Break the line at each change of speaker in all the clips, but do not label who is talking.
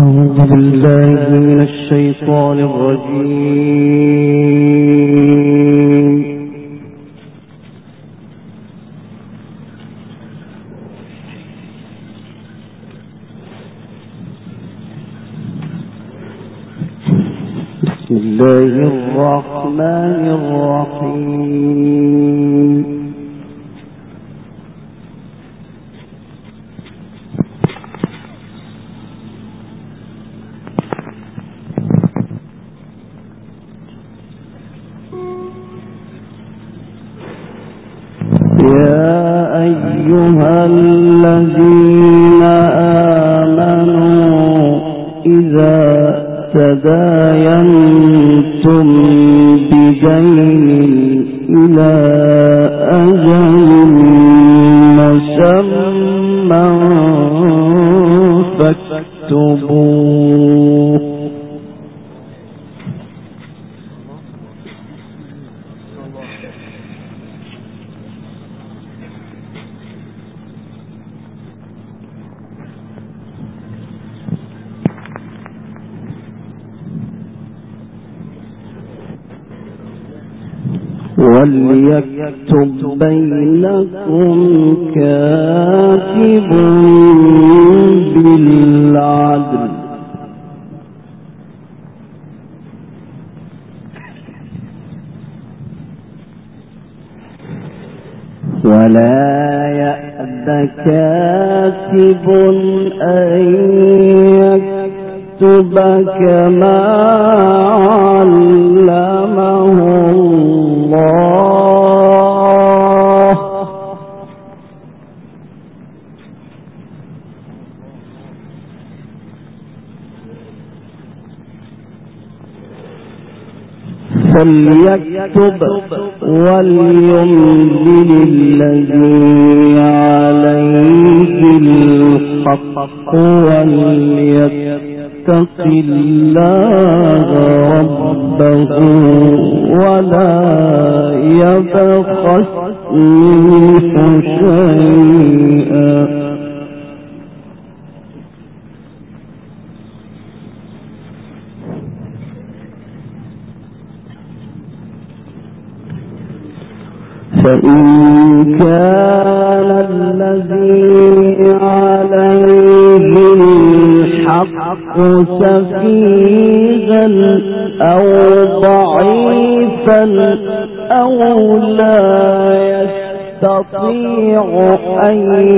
أعوذ بالله من الشيطان الرجيم. بسم الله الرحمن الرحيم. يا أيها الذين آمنوا إذا تداينتم بدين إلى أجل مسمى فاكتبوه. وليكتب بينكم كاتب بالعدل ولا يأب كاتب أن يكتب كما علمه الله فليكتب وليملل الذي عليه الحق وليتق الله ربه ولا يبخس منه شيئا فإن كان الذي عليه الحق سفيها أو ضعيفا أو لا يستطيع أن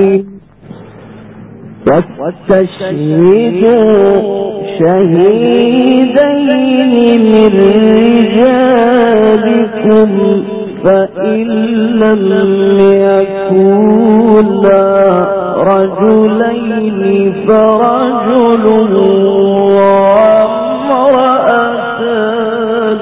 واستشهدوا شهيدين من رجالكم فإن لم يكونا رجلين فرجل وامرأتان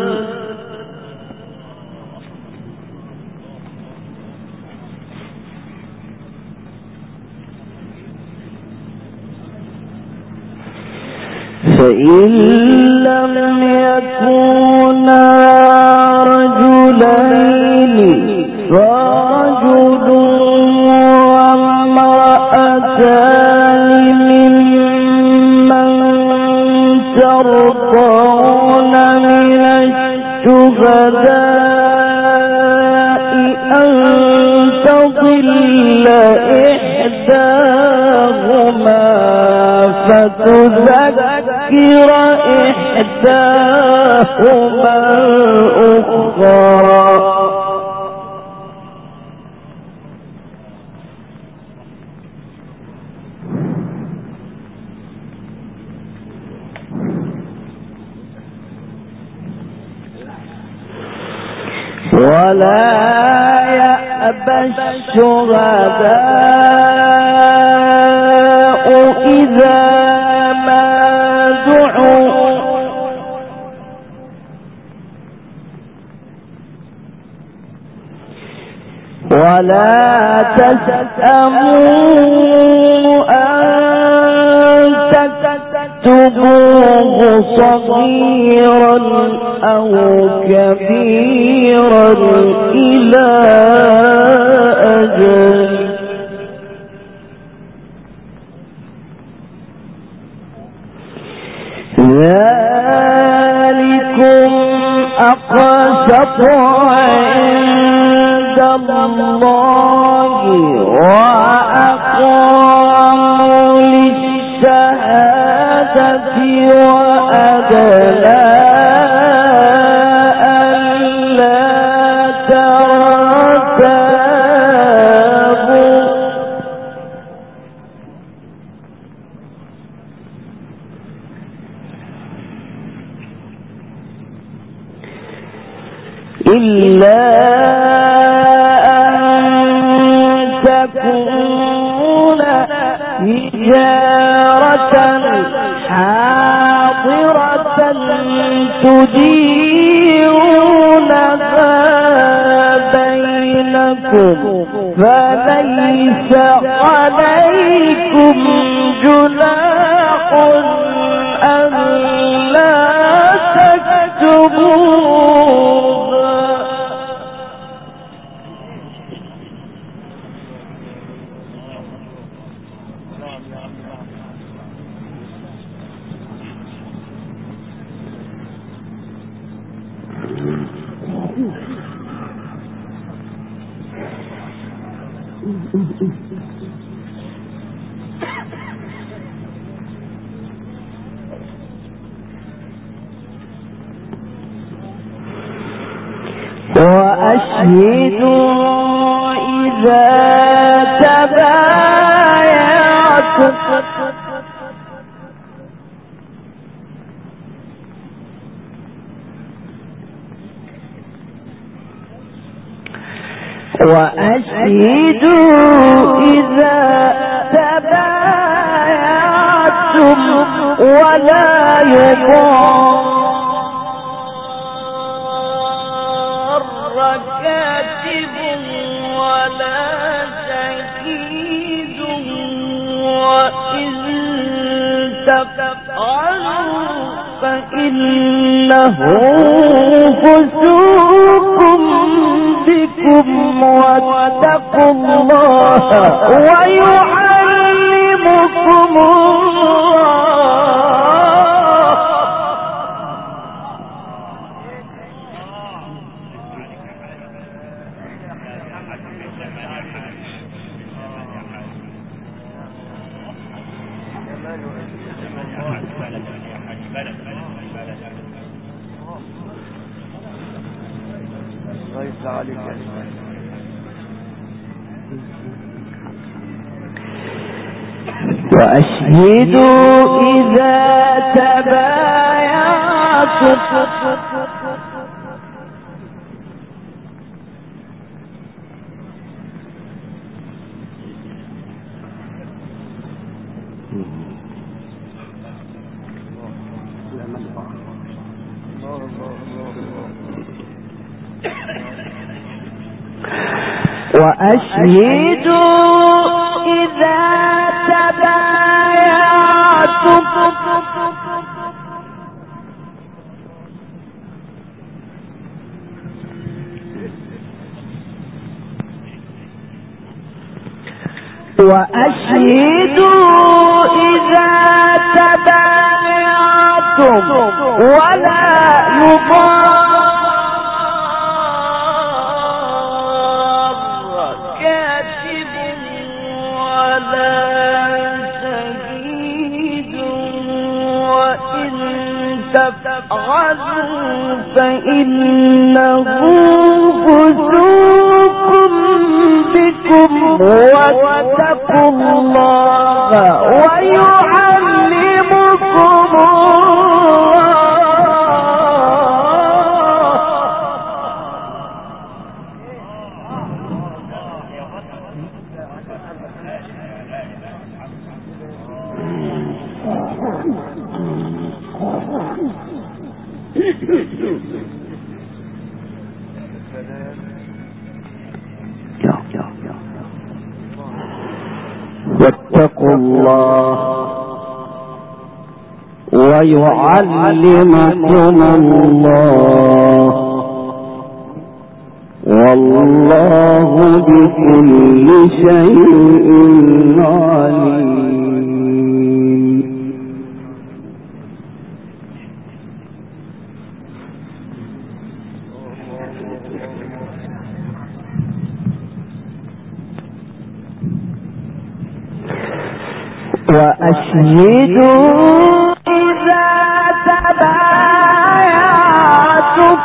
فإن لم يكونا رجلين فرجل وامرأتان ممن ترضون من الشهداء أن تضل إحداهما فتذكر إحداهما الأخرى ولا يأبى الشهداء إذا ما دعوا ولا تسأموا أن تكتبوه صغيرا أو كبيرا إلى أجل ذلكم أقسط عند الله وأقوم للشهادة وأدنى إلا أن تكون تجارة حاضرة تديرونها بينكم فليس عليكم جناح ألا تكتبوها. وأشهدوا إذا تبايعتم ولا يضار كاتب ولا شهيد وإن تفعلوا فإنه فسوق بكم واتقوا الله ويعلمكم الله. وأشهدوا إذا تبايعتم ولا يضار كاتب ولا شهيد وإن تفعلوا فإنه فسوق بكم واتقوا الله ويعلمكم واتقوا الله ويعلمكم الله والله بكل شيء عليم. وأشهدوا إذا تبايعتم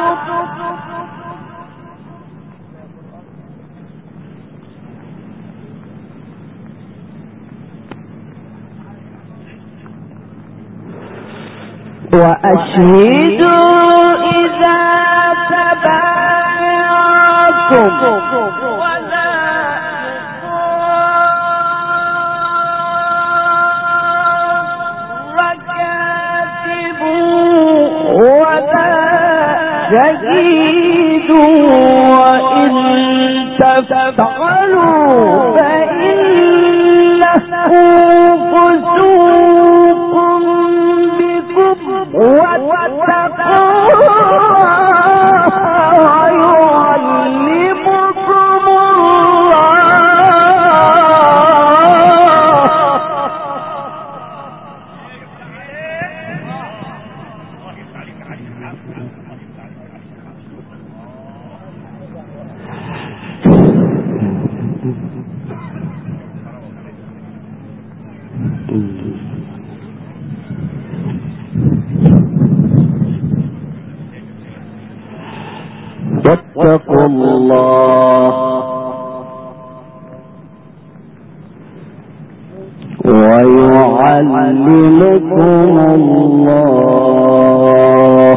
وإن تفعلوا فإنه فسوق بكم واتقوا ويعلمكم واتقوا الله ويعلمكم الله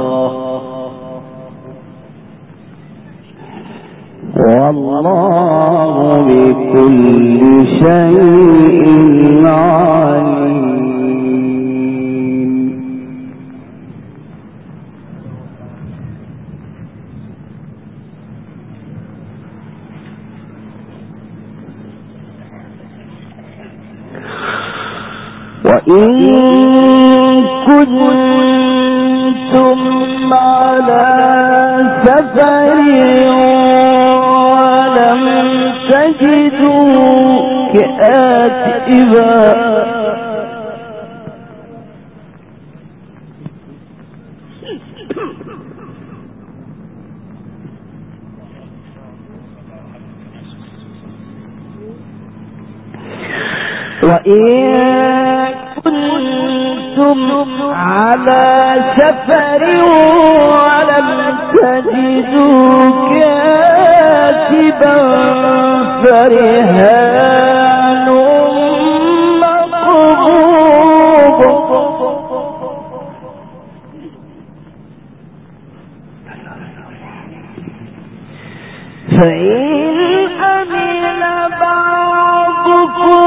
والله بكل شيء عليم. وإن كنتم على سفر ولم تجدوا كاتبا على سفر ولم تجدوا كاتبا فرهان مقبوض فإن أمن بعضكم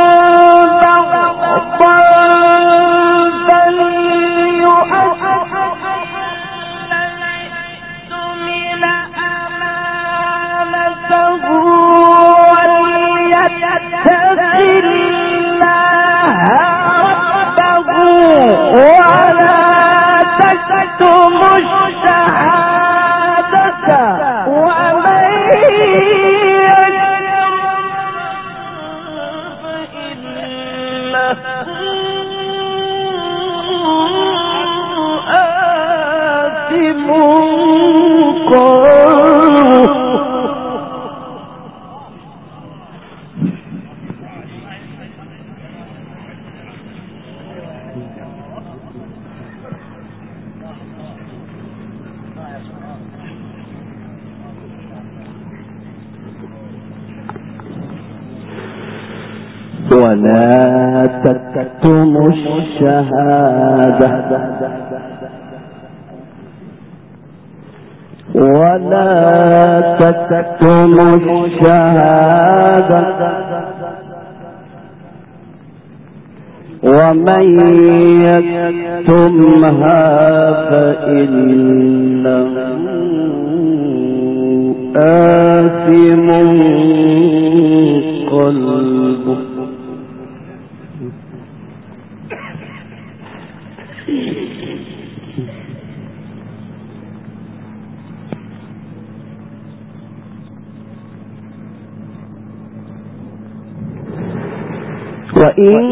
ولا تكتموا الشهادة ولا تكتموا الشهادة ومن يكتمها فإنه آثم قلبه. وإن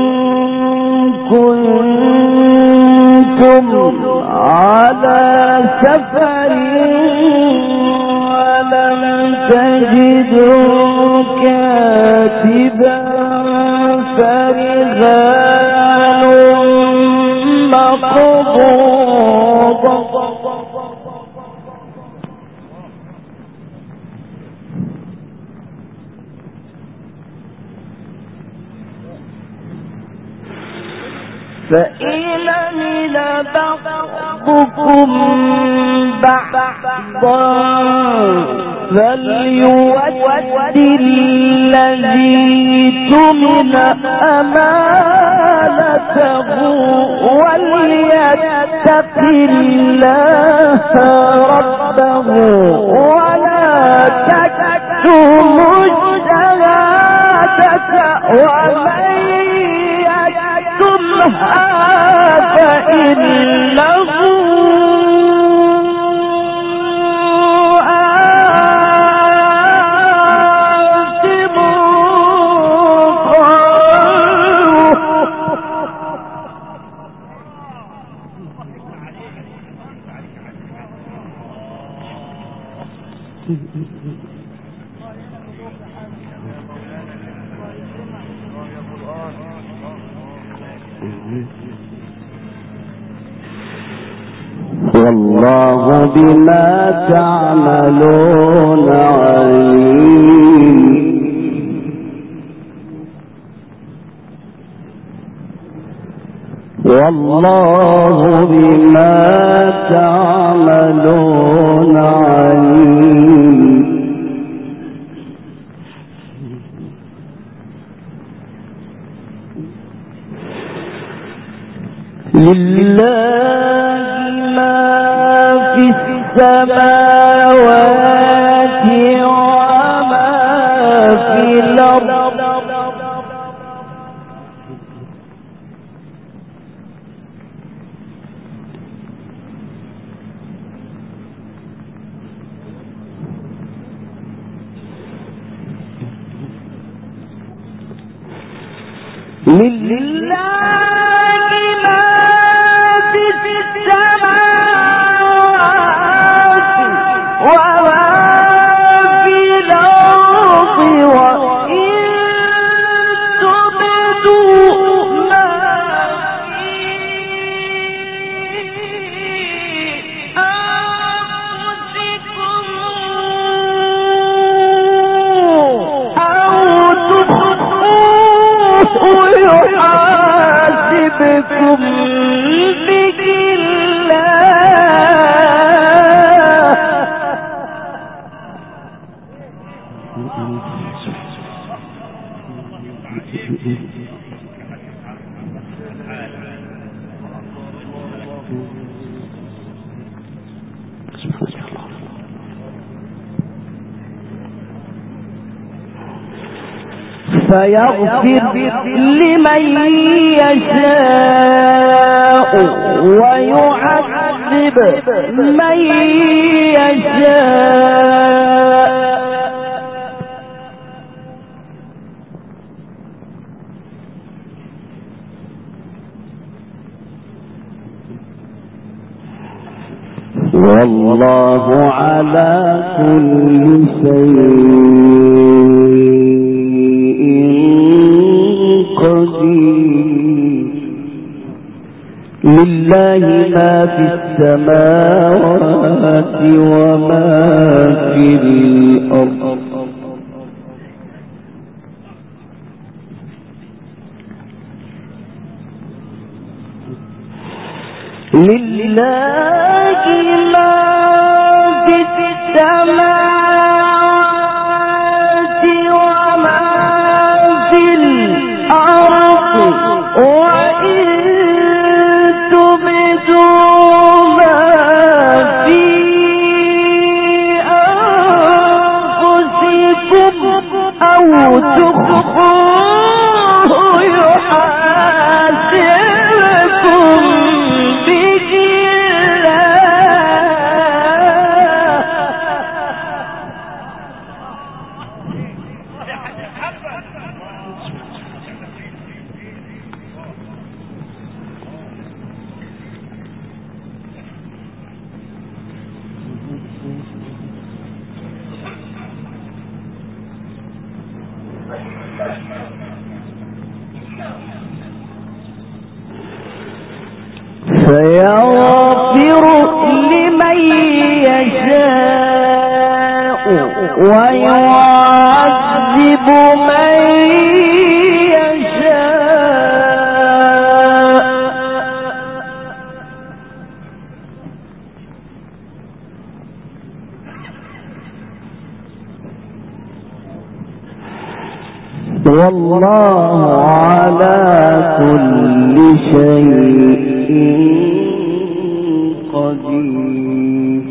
كنتم على سفر ولم تجدوا كاتبا فرهان فإن من بعضكم بعضا فليؤد الذي تؤمن أمانته وليتق الله ربه ولا تكتموا الشهادة ومن يكتمها فإنه والله بما تعملون عليم. والله بما تعملون عليم. لله ما في السماوات وما في الأرض لله يحاسبكم به فيغفر لمن يشاء ويعذب من يشاء. والله على كل شيء قدير. لله ما في السماوات وما في الأرض. لله ما في السماوات وما في الأرض وإن تبدوا ما في أنفسكم أو تخفوه يحاسبكم به فيغفر لمن يشاء ويعذب من يشاء. والله على كل شيء قدير.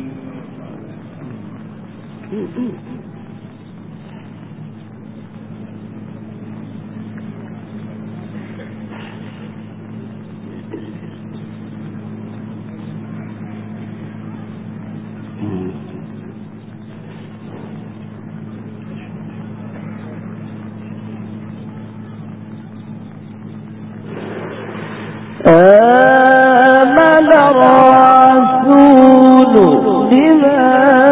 آمن الرسول بما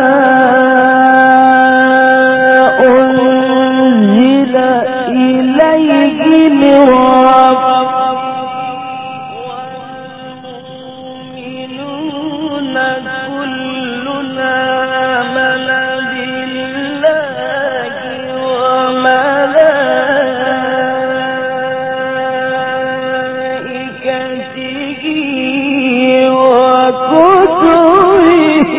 أنزل إليه من ربه والمؤمنون كلنا آمن بالله وملائكته وكتبه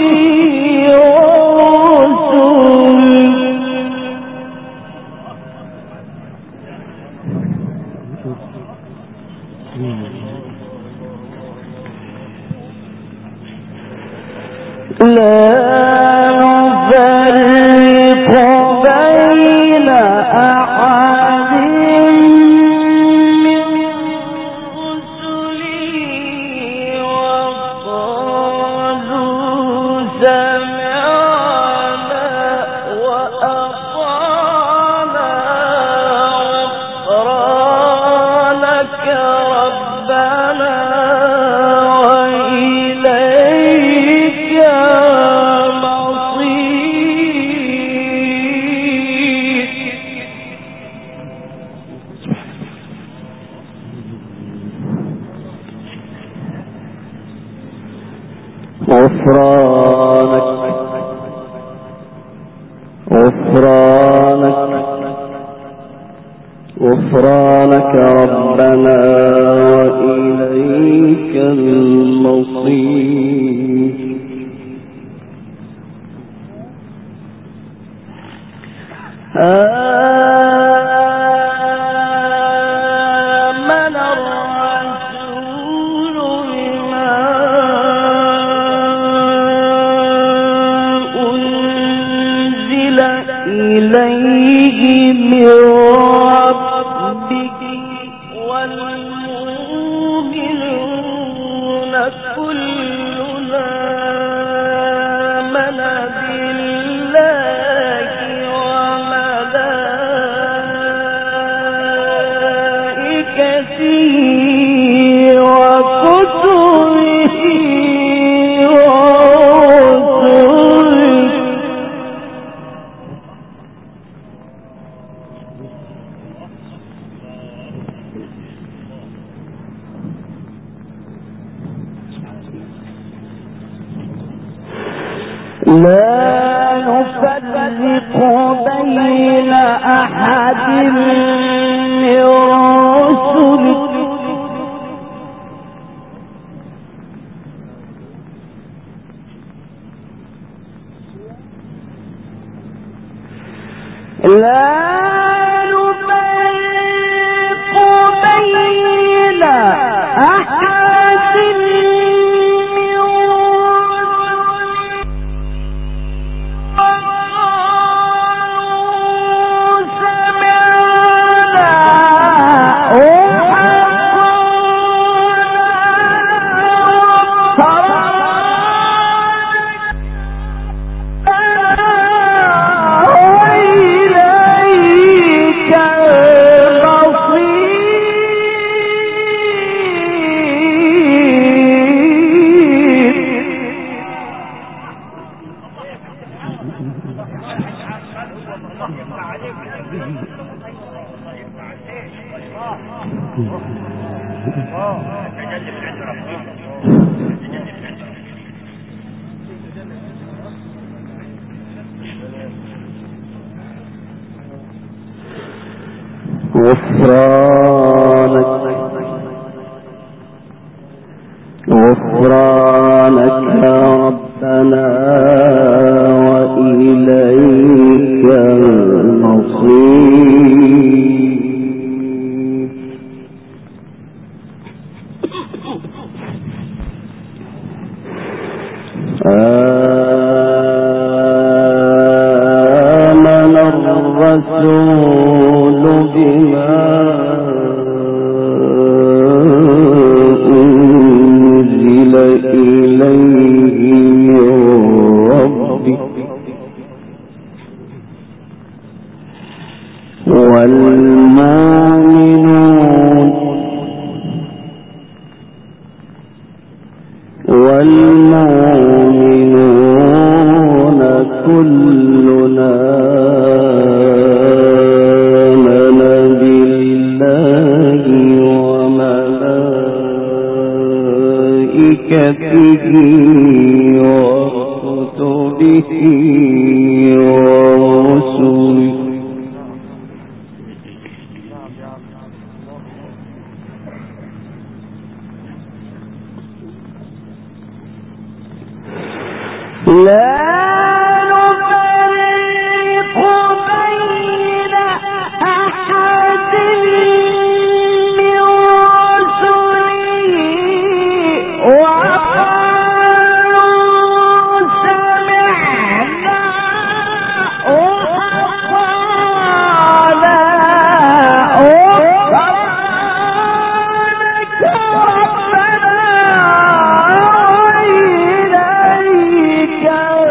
ورسله لا نفرق بين أحد من رسله وقالوا سمعنا وأطعنا غفرانك ربنا وإليك غفرانك ربنا وإليك المصير. آمن الرسول بما أنزل إليه من ربه والمؤمنون كلنا آمن بالله وملائكته وكتبه ورسله لا نفرق بين أحد من رسله غفرانك ربنا وإليك المصير. آمن الرسول بما أنزل إليه من ربه والمؤمنون كلنا آمن بالله وملائكته وكتبه ورسله لا نفرق بين أحد من رسله وقالوا سمعنا وأطعنا غفرانك ربنا وإليك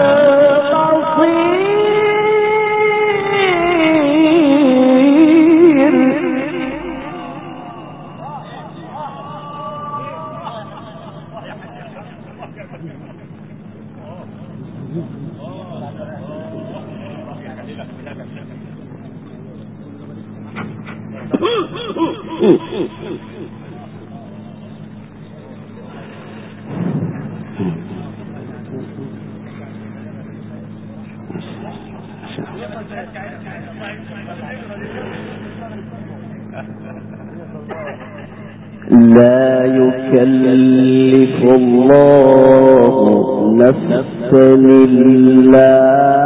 لا يكلف الله نفسا إلا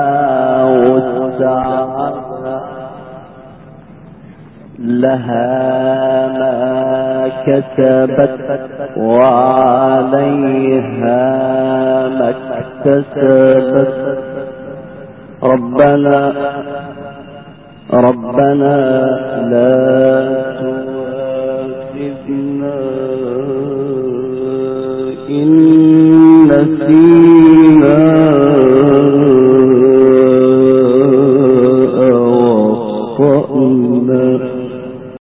وسعها لها ما كسبت وعليها ما اكتسبت ربنا لا تؤاخذنا إن نسينا